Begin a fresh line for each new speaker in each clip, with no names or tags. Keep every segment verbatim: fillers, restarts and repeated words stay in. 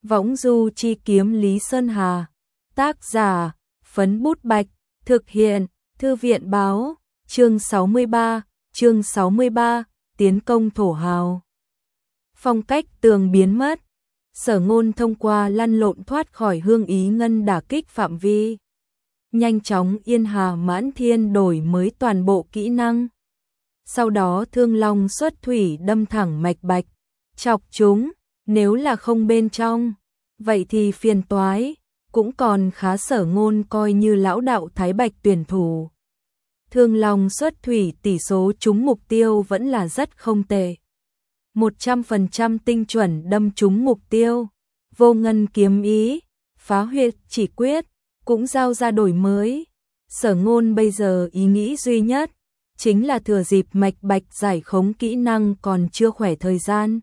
Võng du chi kiếm Lý Sơn Hà. Tác giả, Phấn Bút Bạch. Thực hiện, Thư viện Báo. Chương sáu mươi ba, chương sáu mươi ba, tiến công thổ hào. Phong cách tường biến mất. Sở Ngôn thông qua lăn lộn thoát khỏi Hương Ý Ngân đả kích phạm vi. Nhanh chóng Yên Hà Mãn Thiên đổi mới toàn bộ kỹ năng. Sau đó Thương Long xuất thủy đâm thẳng mạch bạch. Chọc chúng, nếu là không bên trong, vậy thì phiền toái, cũng còn khá. Sở Ngôn coi như lão đạo Thái Bạch tuyển thủ. Thương Long xuất thủy tỷ số trúng mục tiêu vẫn là rất không tệ. một trăm phần trăm tinh chuẩn đâm trúng mục tiêu. Vô ngân kiếm ý, phá huyệt chỉ quyết, cũng giao ra đổi mới. Sở Ngôn bây giờ ý nghĩ duy nhất, chính là thừa dịp mạch bạch giải khống kỹ năng còn chưa khỏe thời gian.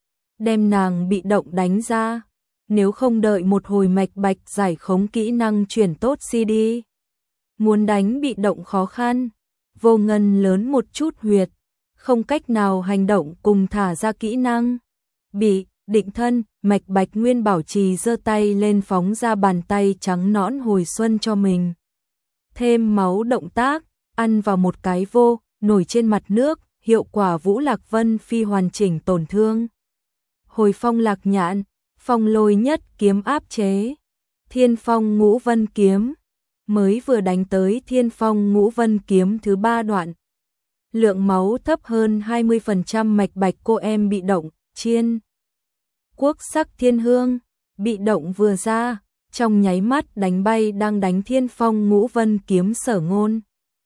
Đem nàng bị động đánh ra, nếu không đợi một hồi mạch bạch giải khống kỹ năng chuyển tốt xê đê. Muốn đánh bị động khó khăn, vô ngân lớn một chút huyệt, không cách nào hành động cùng thả ra kỹ năng. Bị định thân, mạch bạch nguyên bảo trì giơ tay lên phóng ra bàn tay trắng nõn hồi xuân cho mình. Thêm máu động tác, ăn vào một cái vô, nổi trên mặt nước, hiệu quả Vũ Lạc Vân phi hoàn chỉnh tổn thương. Hồi phong lạc nhạn, phong lôi nhất kiếm áp chế. Thiên phong ngũ vân kiếm, mới vừa đánh tới thiên phong ngũ vân kiếm thứ ba đoạn. Lượng máu thấp hơn hai mươi phần trăm mạch bạch cô em bị động, chiên. Quốc sắc thiên hương, bị động vừa ra, trong nháy mắt đánh bay đang đánh thiên phong ngũ vân kiếm Sở Ngôn.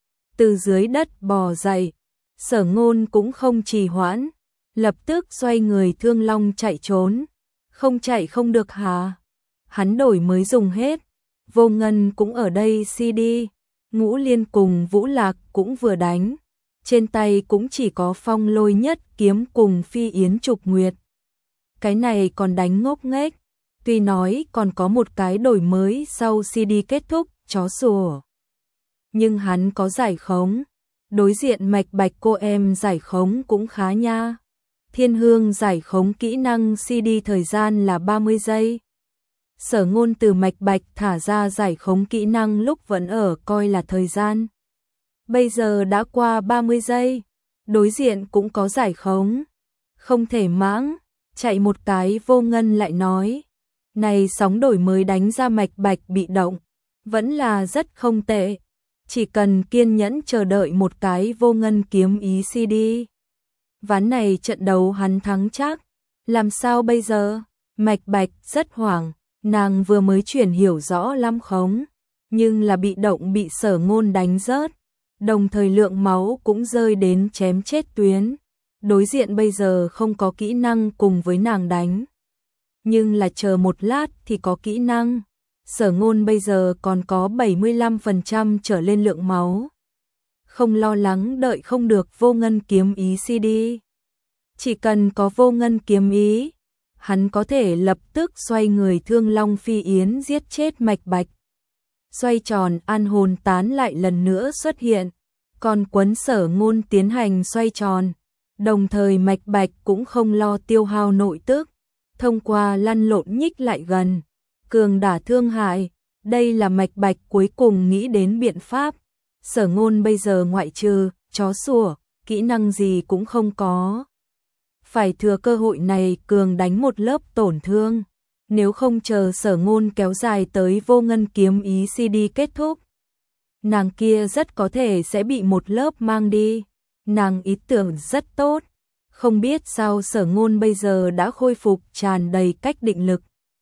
Từ dưới đất bò dậy, Sở Ngôn cũng không trì hoãn, lập tức xoay người Thương Long chạy trốn. Không chạy không được hả? Hắn đổi mới dùng hết. Vô ngân cũng ở đây xê đê, Ngũ Liên cùng Vũ Lạc cũng vừa đánh. Trên tay cũng chỉ có phong lôi nhất kiếm cùng phi yến trục nguyệt. Cái này còn đánh ngốc nghếch. Tuy nói còn có một cái đổi mới sau xê đê kết thúc, chó sủa. Nhưng hắn có giải khống. Đối diện mạch bạch cô em giải khống cũng khá nha. Thiên hương giải khống kỹ năng xê đê thời gian là ba mươi giây. Sở Ngôn từ mạch bạch thả ra giải khống kỹ năng lúc vẫn ở coi là thời gian. Bây giờ đã qua ba mươi giây, đối diện cũng có giải khống. Không thể mãng, chạy một cái vô ngân lại nói. Này sóng đổi mới đánh ra mạch bạch bị động, vẫn là rất không tệ. Chỉ cần kiên nhẫn chờ đợi một cái vô ngân kiếm ý xê đê. Ván này trận đấu hắn thắng chắc. Làm sao bây giờ? Mạch bạch rất hoảng, nàng vừa mới chuyển hiểu rõ lắm khống, nhưng là bị động bị Sở Ngôn đánh rớt. Đồng thời lượng máu cũng rơi đến chém chết tuyến. Đối diện bây giờ không có kỹ năng cùng với nàng đánh. Nhưng là chờ một lát thì có kỹ năng. Sở Ngôn bây giờ còn có bảy mươi lăm phần trăm trở lên lượng máu. Không lo lắng đợi không được vô ngân kiếm ý xê đê. Chỉ cần có vô ngân kiếm ý, hắn có thể lập tức xoay người Thương Long phi yến giết chết mạch bạch. Xoay tròn an hồn tán lại lần nữa xuất hiện, còn quấn Sở Ngôn tiến hành xoay tròn. Đồng thời mạch bạch cũng không lo tiêu hao nội tức, thông qua lăn lộn nhích lại gần, cường đả thương hại. Đây là mạch bạch cuối cùng nghĩ đến biện pháp. Sở Ngôn bây giờ ngoại trừ chó sủa, kỹ năng gì cũng không có. Phải thừa cơ hội này cường đánh một lớp tổn thương. Nếu không chờ Sở Ngôn kéo dài tới vô ngân kiếm ý xê đê kết thúc, nàng kia rất có thể sẽ bị một lớp mang đi. Nàng ý tưởng rất tốt. Không biết sao Sở Ngôn bây giờ đã khôi phục tràn đầy cách định lực.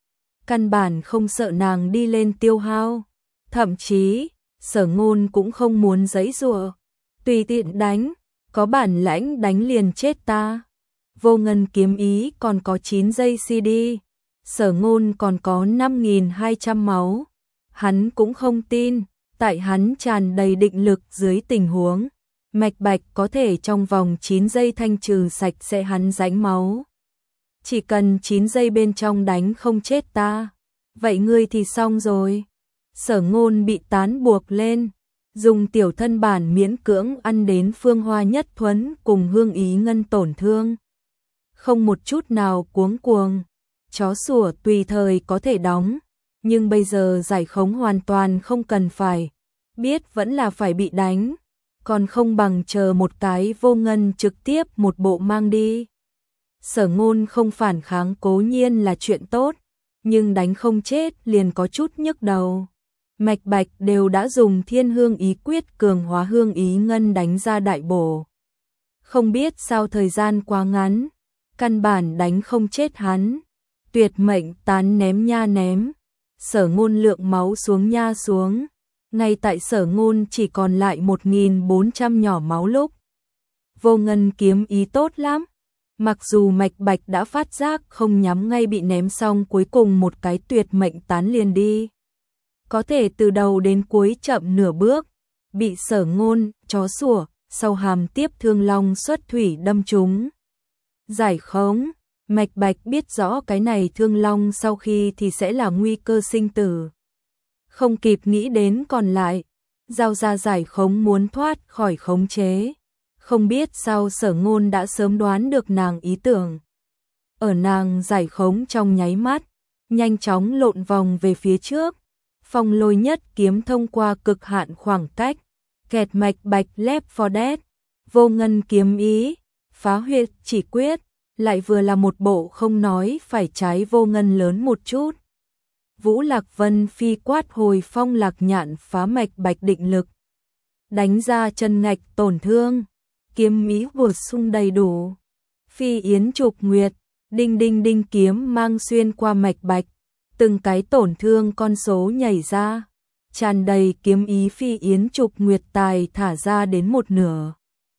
Căn bản không sợ nàng đi lên tiêu hao. Thậm chí, Sở Ngôn cũng không muốn giãy giụa. Tùy tiện đánh, có bản lãnh đánh liền chết ta. Vô ngân kiếm ý còn có chín giây xê đê. Sở Ngôn còn có năm nghìn hai trăm máu. Hắn cũng không tin, tại hắn tràn đầy định lực dưới tình huống, mạch bạch có thể trong vòng chín giây thanh trừ sạch sẽ hắn rãnh máu. Chỉ cần chín giây bên trong đánh không chết ta, vậy ngươi thì xong rồi. Sở Ngôn bị tán buộc lên, dùng tiểu thân bản miễn cưỡng ăn đến Phương Hoa Nhất Thuấn cùng Hương Ý Ngân tổn thương. Không một chút nào cuống cuồng, chó sủa tùy thời có thể đóng, nhưng bây giờ giải khống hoàn toàn không cần phải, biết vẫn là phải bị đánh, còn không bằng chờ một cái Vô Ngân trực tiếp một bộ mang đi. Sở Ngôn không phản kháng cố nhiên là chuyện tốt, nhưng đánh không chết liền có chút nhức đầu. Mạch Bạch đều đã dùng Thiên Hương Ý Quyết cường hóa Hương Ý Ngân đánh ra đại bổ. Không biết sao thời gian quá ngắn, căn bản đánh không chết hắn. Tuyệt mệnh tán ném nha ném, Sở Ngôn lượng máu xuống nha xuống. Ngay tại Sở Ngôn chỉ còn lại một nghìn bốn trăm nhỏ máu lúc. Vô Ngân kiếm ý tốt lắm. Mặc dù Mạch Bạch đã phát giác không nhắm ngay bị ném xong cuối cùng một cái tuyệt mệnh tán liền đi. Có thể từ đầu đến cuối chậm nửa bước, bị Sở Ngôn, chó sủa, sau hàm tiếp thương long xuất thủy đâm trúng. Giải khống, Mạch Bạch biết rõ cái này thương long sau khi thì sẽ là nguy cơ sinh tử. Không kịp nghĩ đến còn lại, giao ra giải khống muốn thoát khỏi khống chế. Không biết sao Sở Ngôn đã sớm đoán được nàng ý tưởng. Ở nàng giải khống trong nháy mắt, nhanh chóng lộn vòng về phía trước. Phong Lôi Nhất kiếm thông qua cực hạn khoảng cách, kẹt Mạch Bạch Left four Dead, Vô Ngân kiếm ý, phá huyệt chỉ quyết, lại vừa là một bộ không nói phải trái Vô Ngân lớn một chút. Vũ Lạc Vân phi quát hồi phong lạc nhạn phá Mạch Bạch định lực, đánh ra chân ngạch tổn thương, kiếm ý bổ sung đầy đủ. Phi yến trục nguyệt, đinh đinh đinh kiếm mang xuyên qua Mạch Bạch, từng cái tổn thương con số nhảy ra, tràn đầy kiếm ý phi yến trục nguyệt tài thả ra đến một nửa.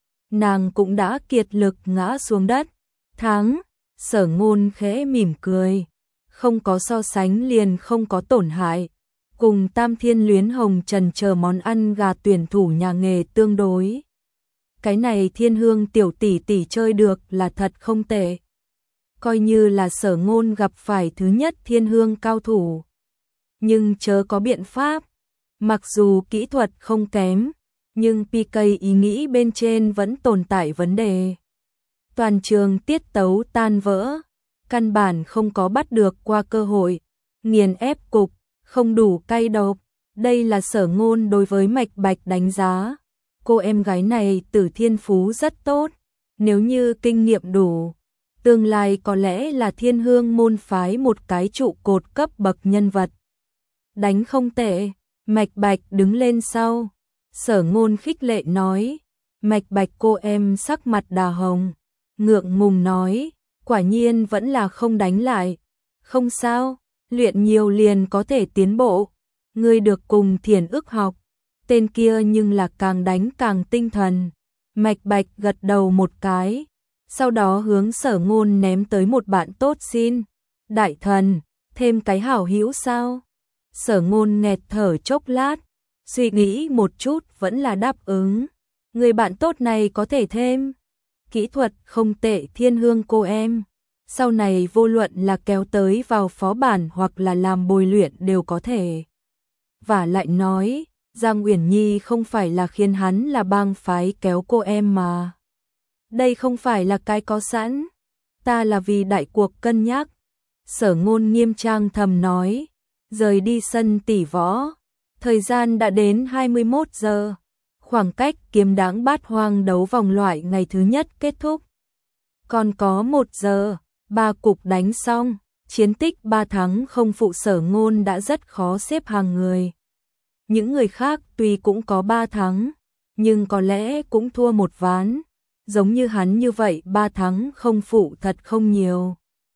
Nàng cũng đã kiệt lực ngã xuống đất. Thắng, Sở Ngôn khẽ mỉm cười, không có so sánh liền không có tổn hại, cùng Tam Thiên Luyến Hồng Trần chờ món ăn gà tuyển thủ nhà nghề tương đối. Cái này Thiên Hương tiểu tỷ tỷ chơi được là thật không tệ. Coi như là Sở Ngôn gặp phải thứ nhất Thiên Hương cao thủ. Nhưng chớ có biện pháp, mặc dù kỹ thuật không kém, nhưng pê ca ý nghĩ bên trên vẫn tồn tại vấn đề. Toàn trường tiết tấu tan vỡ, căn bản không có bắt được qua cơ hội, nghiền ép cục, không đủ cay độc. Đây là Sở Ngôn đối với Mạch Bạch đánh giá. Cô em gái này Tử thiên phú rất tốt, nếu như kinh nghiệm đủ, tương lai có lẽ là Thiên Hương môn phái một cái trụ cột cấp bậc nhân vật. Đánh không tệ, Mạch Bạch đứng lên sau. Sở Ngôn khích lệ nói, Mạch Bạch cô em sắc mặt đà hồng, ngượng ngùng nói, quả nhiên vẫn là không đánh lại. Không sao, luyện nhiều liền có thể tiến bộ. Ngươi được cùng Thiền Ức học, tên kia nhưng là càng đánh càng tinh thần. Mạch Bạch gật đầu một cái, sau đó hướng Sở Ngôn ném tới một bạn tốt xin. Đại thần, thêm cái hảo hữu sao? Sở Ngôn nghẹt thở chốc lát, suy nghĩ một chút vẫn là đáp ứng. Người bạn tốt này có thể thêm. Kỹ thuật không tệ Thiên Hương cô em. Sau này vô luận là kéo tới vào phó bản hoặc là làm bồi luyện đều có thể. Và lại nói, Giang Uyển Nhi không phải là khiến hắn là bang phái kéo cô em mà. Đây không phải là cái có sẵn. Ta là vì đại cuộc cân nhắc. Sở Ngôn nghiêm trang thầm nói. Rời đi sân tỷ võ. Thời gian đã đến hai mươi mốt giờ. Khoảng cách kiếm đáng bát hoang đấu vòng loại ngày thứ nhất kết thúc. Còn có một giờ, ba cục đánh xong. Chiến tích ba thắng không phụ Sở Ngôn đã rất khó xếp hàng người. Những người khác tuy cũng có ba thắng, nhưng có lẽ cũng thua một ván. Giống như hắn như vậy ba thắng không phụ thật không nhiều.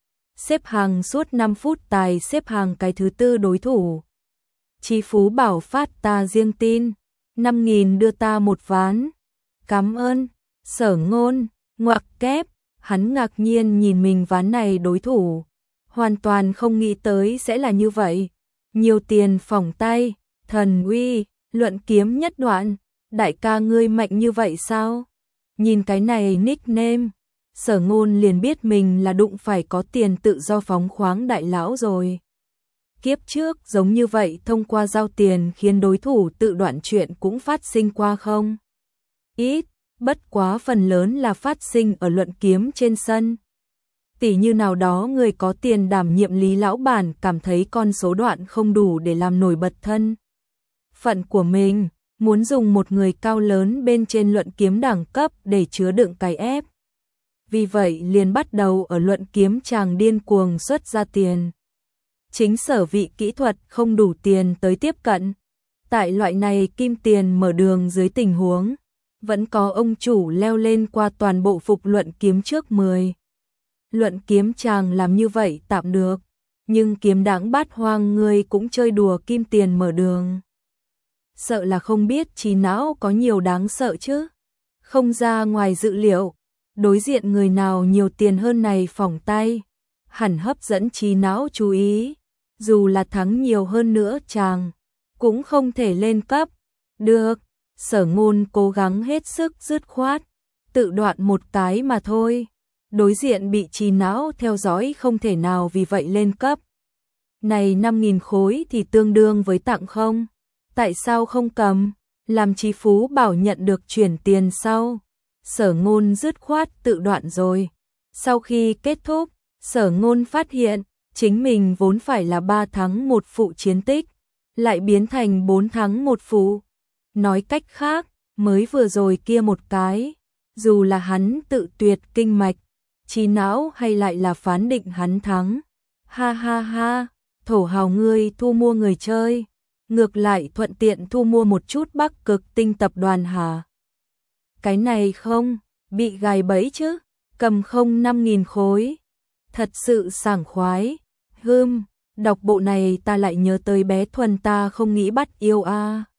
Xếp hàng suốt năm phút tài xếp hàng cái thứ tư đối thủ. Chi Phú bảo phát ta riêng tin, năm nghìn đưa ta một ván. Cảm ơn, Sở Ngôn, ngoặc kép, hắn ngạc nhiên nhìn mình ván này đối thủ. Hoàn toàn không nghĩ tới sẽ là như vậy. Nhiều tiền phỏng tay, thần uy, luận kiếm nhất đoạn, đại ca ngươi mạnh như vậy sao? Nhìn cái này nickname, Sở Ngôn liền biết mình là đụng phải có tiền tự do phóng khoáng đại lão rồi. Kiếp trước giống như vậy thông qua giao tiền khiến đối thủ tự đoạn chuyện cũng phát sinh qua không? Ít, bất quá phần lớn là phát sinh ở luận kiếm trên sân. Tỷ như nào đó người có tiền đảm nhiệm Lý lão bản cảm thấy con số đoạn không đủ để làm nổi bật thân phận của mình, muốn dùng một người cao lớn bên trên luận kiếm đẳng cấp để chứa đựng cái ép. Vì vậy liền bắt đầu ở luận kiếm chàng điên cuồng xuất ra tiền. Chính sở vị kỹ thuật không đủ tiền tới tiếp cận. Tại loại này kim tiền mở đường dưới tình huống, vẫn có ông chủ leo lên qua toàn bộ phục luận kiếm trước mười. Luận kiếm chàng làm như vậy tạm được, nhưng kiếm đãng bát hoang người cũng chơi đùa kim tiền mở đường. Sợ là không biết trí não có nhiều đáng sợ chứ. Không ra ngoài dự liệu, đối diện người nào nhiều tiền hơn này phỏng tay, hẳn hấp dẫn trí não chú ý, dù là thắng nhiều hơn nữa chàng cũng không thể lên cấp. Được, Sở Ngôn cố gắng hết sức dứt khoát, tự đoạn một cái mà thôi. Đối diện bị trí não theo dõi không thể nào vì vậy lên cấp. Này năm nghìn khối thì tương đương với tặng không? Tại sao không cầm? Làm Trí Phú bảo nhận được chuyển tiền sau. Sở Ngôn dứt khoát tự đoạn rồi. Sau khi kết thúc, Sở Ngôn phát hiện chính mình vốn phải là ba thắng một phụ chiến tích, lại biến thành bốn thắng một phụ. Nói cách khác, mới vừa rồi kia một cái, dù là hắn tự tuyệt kinh mạch, trí não hay lại là phán định hắn thắng. Ha ha ha, thổ hào ngươi thu mua người chơi, ngược lại thuận tiện thu mua một chút Bắc Cực Tinh tập đoàn hả? Cái này không, bị gài bẫy chứ, cầm không năm nghìn khối. Thật sự sảng khoái. Hưm, đọc bộ này ta lại nhớ tới bé Thuần ta không nghĩ bắt yêu a. À.